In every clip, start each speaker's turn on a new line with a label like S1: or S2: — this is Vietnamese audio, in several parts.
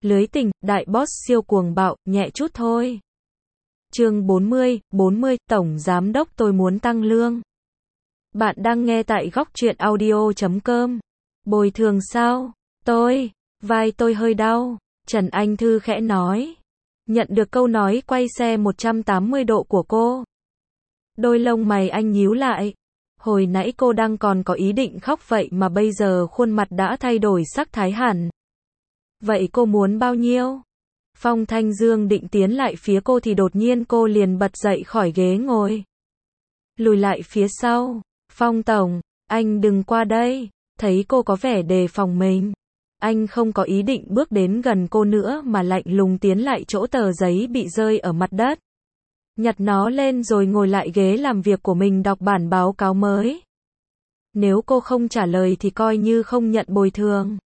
S1: Lưới tình, đại boss siêu cuồng bạo, nhẹ chút thôi. Chương 40, Tổng Giám đốc tôi muốn tăng lương. Bạn đang nghe tại góc truyện audio.com. Bồi thường sao? Vai tôi hơi đau. Trần Anh Thư khẽ nói. Nhận được câu nói quay xe 180 độ của cô. Đôi lông mày anh nhíu lại. Hồi nãy cô đang còn có ý định khóc vậy mà bây giờ khuôn mặt đã thay đổi sắc thái hẳn. Vậy cô muốn bao nhiêu? Phong Thanh Dương định tiến lại phía cô thì đột nhiên cô liền bật dậy khỏi ghế ngồi. Lùi lại phía sau. Phong Tổng, anh đừng qua đây. Thấy cô có vẻ đề phòng mình. Anh không có ý định bước đến gần cô nữa mà lạnh lùng tiến lại chỗ tờ giấy bị rơi ở mặt đất. Nhặt nó lên rồi ngồi lại ghế làm việc của mình đọc bản báo cáo mới. Nếu cô không trả lời thì coi như không nhận bồi thường.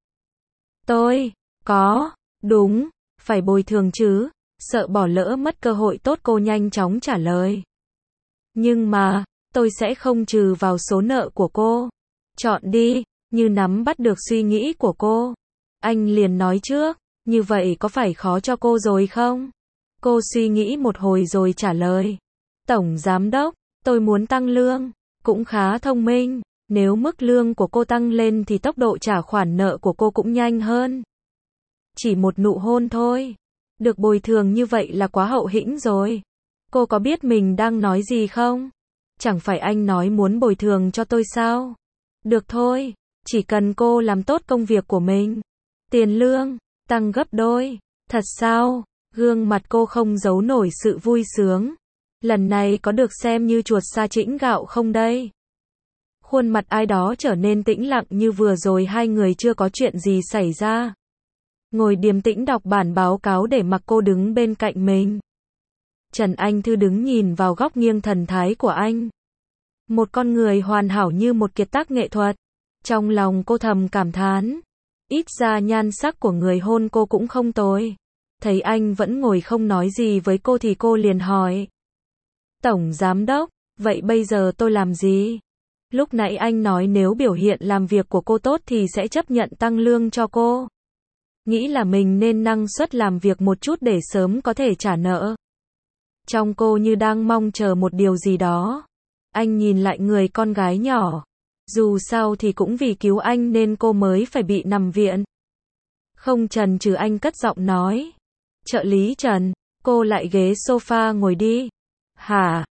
S1: Đúng, phải bồi thường chứ, sợ bỏ lỡ mất cơ hội tốt cô nhanh chóng trả lời. Nhưng mà, tôi sẽ không trừ vào số nợ của cô. Chọn đi, như nắm bắt được suy nghĩ của cô. Anh liền nói trước, như vậy có phải khó cho cô rồi không? Cô suy nghĩ một hồi rồi trả lời. Tổng Giám đốc, tôi muốn tăng lương, cũng khá thông minh. Nếu mức lương của cô tăng lên thì tốc độ trả khoản nợ của cô cũng nhanh hơn. Chỉ một nụ hôn thôi. Được bồi thường như vậy là quá hậu hĩnh rồi. Cô có biết mình đang nói gì không? Chẳng phải anh nói muốn bồi thường cho tôi sao? Được thôi, chỉ cần cô làm tốt công việc của mình. Tiền lương, tăng gấp đôi. Thật sao? Gương mặt cô không giấu nổi sự vui sướng. Lần này có được xem như chuột sa chĩnh gạo không đây? Khuôn mặt ai đó trở nên tĩnh lặng như vừa rồi hai người chưa có chuyện gì xảy ra. Ngồi điềm tĩnh đọc bản báo cáo để mặc cô đứng bên cạnh mình. Trần Anh Thư đứng nhìn vào góc nghiêng thần thái của anh. Một con người hoàn hảo như một kiệt tác nghệ thuật. Trong lòng cô thầm cảm thán. Ít ra nhan sắc của người hôn cô cũng không tồi. Thấy anh vẫn ngồi không nói gì với cô thì cô liền hỏi. Tổng Giám đốc, vậy bây giờ tôi làm gì? Lúc nãy anh nói nếu biểu hiện làm việc của cô tốt thì sẽ chấp nhận tăng lương cho cô. Nghĩ là mình nên năng suất làm việc một chút để sớm có thể trả nợ. Trong cô như đang mong chờ một điều gì đó. Anh nhìn lại người con gái nhỏ. Dù sao thì cũng vì cứu anh nên cô mới phải bị nằm viện. Không chần chừ anh cất giọng nói. Trợ lý Trần, cô lại ghế sofa ngồi đi. Hả,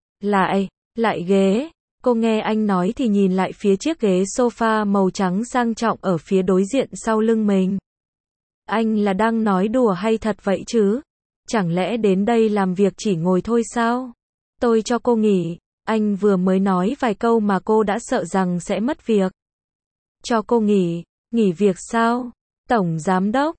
S1: lại ghế. Cô nghe anh nói thì nhìn lại phía chiếc ghế sofa màu trắng sang trọng ở phía đối diện sau lưng mình. Anh là đang nói đùa hay thật vậy chứ? Chẳng lẽ đến đây làm việc chỉ ngồi thôi sao? Tôi cho cô nghỉ. Anh vừa mới nói vài câu mà cô đã sợ rằng sẽ mất việc. Cho cô nghỉ việc sao? Tổng Giám đốc,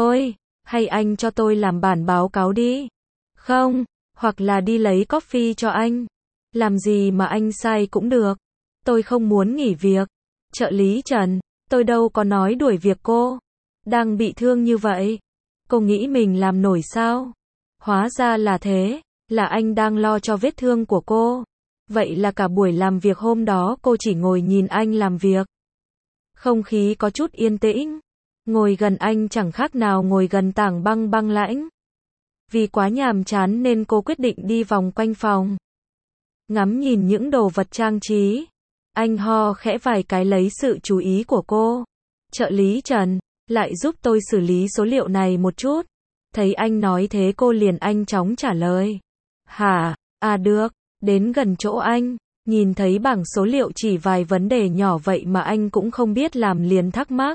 S1: hay anh cho tôi làm bản báo cáo đi. Không, hoặc là đi lấy coffee cho anh. Làm gì mà anh sai cũng được. Tôi không muốn nghỉ việc. Trợ lý Trần, tôi đâu có nói đuổi việc cô. Đang bị thương như vậy. Cô nghĩ mình làm nổi sao? Hóa ra là thế, là anh đang lo cho vết thương của cô. Vậy là cả buổi làm việc hôm đó cô chỉ ngồi nhìn anh làm việc. Không khí có chút yên tĩnh. Ngồi gần anh chẳng khác nào ngồi gần tảng băng băng lãnh. Vì quá nhàm chán nên cô quyết định đi vòng quanh phòng. Ngắm nhìn những đồ vật trang trí. Anh ho khẽ vài cái lấy sự chú ý của cô. Trợ lý Trần, lại giúp tôi xử lý số liệu này một chút. Thấy anh nói thế cô liền nhanh chóng trả lời. Hả, được. Đến gần chỗ anh, nhìn thấy bảng số liệu chỉ vài vấn đề nhỏ vậy mà anh cũng không biết làm liền thắc mắc.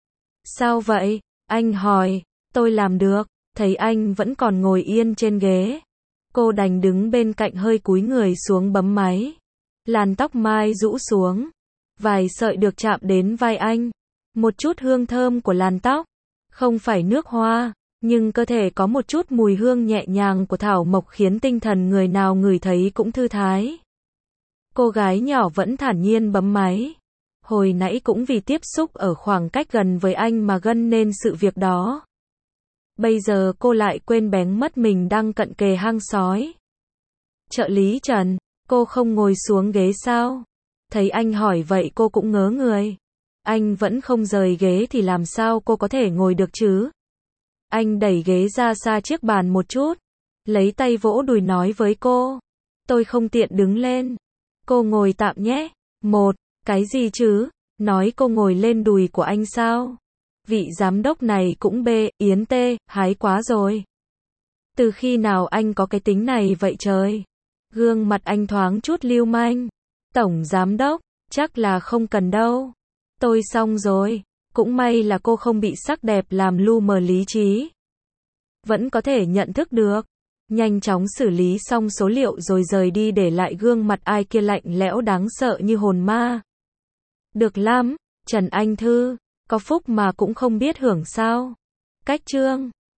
S1: Sao vậy? Anh hỏi. Tôi làm được. Thấy anh vẫn còn ngồi yên trên ghế. Cô đành đứng bên cạnh hơi cúi người xuống bấm máy. Làn tóc mai rũ xuống. Vài sợi được chạm đến vai anh. Một chút hương thơm của làn tóc. Không phải nước hoa, nhưng cơ thể có một chút mùi hương nhẹ nhàng của thảo mộc khiến tinh thần người nào ngửi thấy cũng thư thái. Cô gái nhỏ vẫn thản nhiên bấm máy. Hồi nãy cũng vì tiếp xúc ở khoảng cách gần với anh mà gân nên sự việc đó. Bây giờ cô lại quên bén mất mình đang cận kề hang sói. Trợ lý Trần, cô không ngồi xuống ghế sao? Thấy anh hỏi vậy cô cũng ngớ người. Anh vẫn không rời ghế thì làm sao cô có thể ngồi được chứ? Anh đẩy ghế ra xa chiếc bàn một chút, lấy tay vỗ đùi nói với cô. Tôi không tiện đứng lên. Cô ngồi tạm nhé. Cái gì chứ? Nói cô ngồi lên đùi của anh sao? Vị giám đốc này cũng Yến tê, hái quá rồi. Từ khi nào anh có cái tính này vậy trời? Gương mặt anh thoáng chút lưu manh. Tổng giám đốc, chắc là không cần đâu. Tôi xong rồi. Cũng may là cô không bị sắc đẹp làm lu mờ lý trí. Vẫn có thể nhận thức được. Nhanh chóng xử lý xong số liệu rồi rời đi để lại gương mặt ai kia lạnh lẽo đáng sợ như hồn ma. Được lắm, Trần Anh Thư, có phúc mà cũng không biết hưởng sao. Cách chương